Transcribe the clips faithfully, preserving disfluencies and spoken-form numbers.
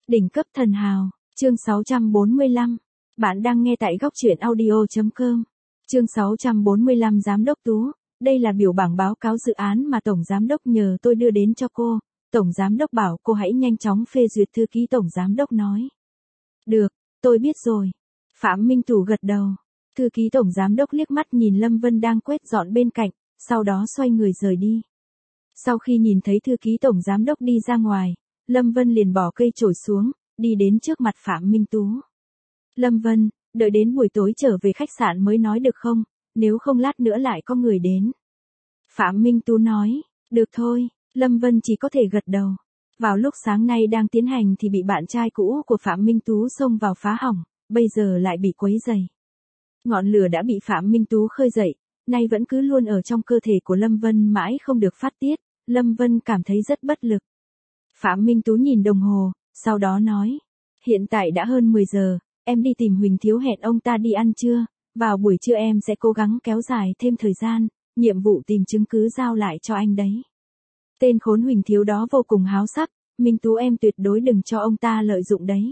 Đỉnh cấp thần hào, chương sáu trăm bốn mươi lăm. Bạn đang nghe tại góc truyện audio chấm com. Chương sáu trăm bốn mươi lăm Giám đốc Tú, đây là biểu bảng báo cáo dự án mà Tổng Giám đốc nhờ tôi đưa đến cho cô. Tổng Giám đốc bảo cô hãy nhanh chóng phê duyệt, thư ký Tổng Giám đốc nói. Được, tôi biết rồi. Phạm Minh Tú gật đầu. Thư ký Tổng Giám đốc liếc mắt nhìn Lâm Vân đang quét dọn bên cạnh, sau đó xoay người rời đi. Sau khi nhìn thấy thư ký Tổng Giám đốc đi ra ngoài, Lâm Vân liền bỏ cây chổi xuống, đi đến trước mặt Phạm Minh Tú. Lâm Vân, đợi đến buổi tối trở về khách sạn mới nói được không, nếu không lát nữa lại có người đến. Phạm Minh Tú nói, được thôi, Lâm Vân chỉ có thể gật đầu. Vào lúc sáng nay đang tiến hành thì bị bạn trai cũ của Phạm Minh Tú xông vào phá hỏng, bây giờ lại bị quấy rầy. Ngọn lửa đã bị Phạm Minh Tú khơi dậy, nay vẫn cứ luôn ở trong cơ thể của Lâm Vân mãi không được phát tiết, Lâm Vân cảm thấy rất bất lực. Phạm Minh Tú nhìn đồng hồ, sau đó nói, hiện tại đã hơn mười giờ, em đi tìm Huỳnh Thiếu hẹn ông ta đi ăn trưa, vào buổi trưa em sẽ cố gắng kéo dài thêm thời gian, nhiệm vụ tìm chứng cứ giao lại cho anh đấy. Tên khốn Huỳnh Thiếu đó vô cùng háo sắc, Minh Tú em tuyệt đối đừng cho ông ta lợi dụng đấy.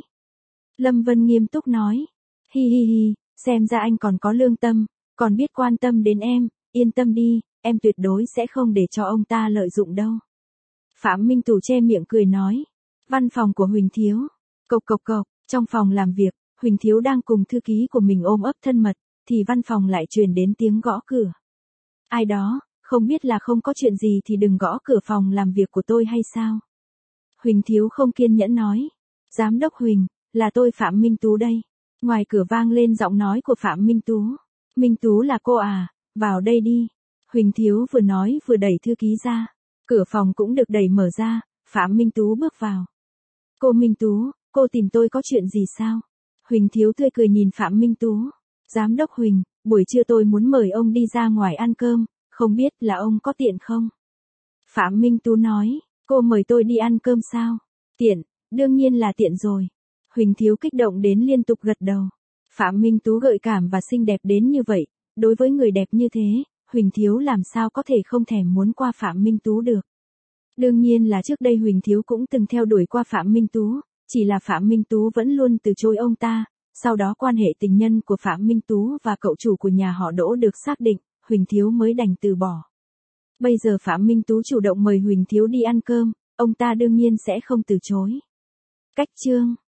Lâm Vân nghiêm túc nói, hi hi hi, xem ra anh còn có lương tâm, còn biết quan tâm đến em, yên tâm đi, em tuyệt đối sẽ không để cho ông ta lợi dụng đâu. Phạm Minh Tú che miệng cười nói, văn phòng của Huỳnh Thiếu, cộc cộc cộc, trong phòng làm việc, Huỳnh Thiếu đang cùng thư ký của mình ôm ấp thân mật, thì văn phòng lại truyền đến tiếng gõ cửa. Ai đó, không biết là không có chuyện gì thì đừng gõ cửa phòng làm việc của tôi hay sao? Huỳnh Thiếu không kiên nhẫn nói, Giám đốc Huỳnh, là tôi Phạm Minh Tú đây. Ngoài cửa vang lên giọng nói của Phạm Minh Tú. Minh Tú là cô à, vào đây đi. Huỳnh Thiếu vừa nói vừa đẩy thư ký ra. Cửa phòng cũng được đẩy mở ra, Phạm Minh Tú bước vào. Cô Minh Tú, cô tìm tôi có chuyện gì sao? Huỳnh Thiếu tươi cười nhìn Phạm Minh Tú. Giám đốc Huỳnh, buổi trưa tôi muốn mời ông đi ra ngoài ăn cơm, không biết là ông có tiện không? Phạm Minh Tú nói, cô mời tôi đi ăn cơm sao? Tiện, đương nhiên là tiện rồi. Huỳnh Thiếu kích động đến liên tục gật đầu. Phạm Minh Tú gợi cảm và xinh đẹp đến như vậy, đối với người đẹp như thế, Huỳnh Thiếu làm sao có thể không thèm muốn qua Phạm Minh Tú được. Đương nhiên là trước đây Huỳnh Thiếu cũng từng theo đuổi qua Phạm Minh Tú, chỉ là Phạm Minh Tú vẫn luôn từ chối ông ta, sau đó quan hệ tình nhân của Phạm Minh Tú và cậu chủ của nhà họ Đỗ được xác định, Huỳnh Thiếu mới đành từ bỏ. Bây giờ Phạm Minh Tú chủ động mời Huỳnh Thiếu đi ăn cơm, ông ta đương nhiên sẽ không từ chối. Cách chương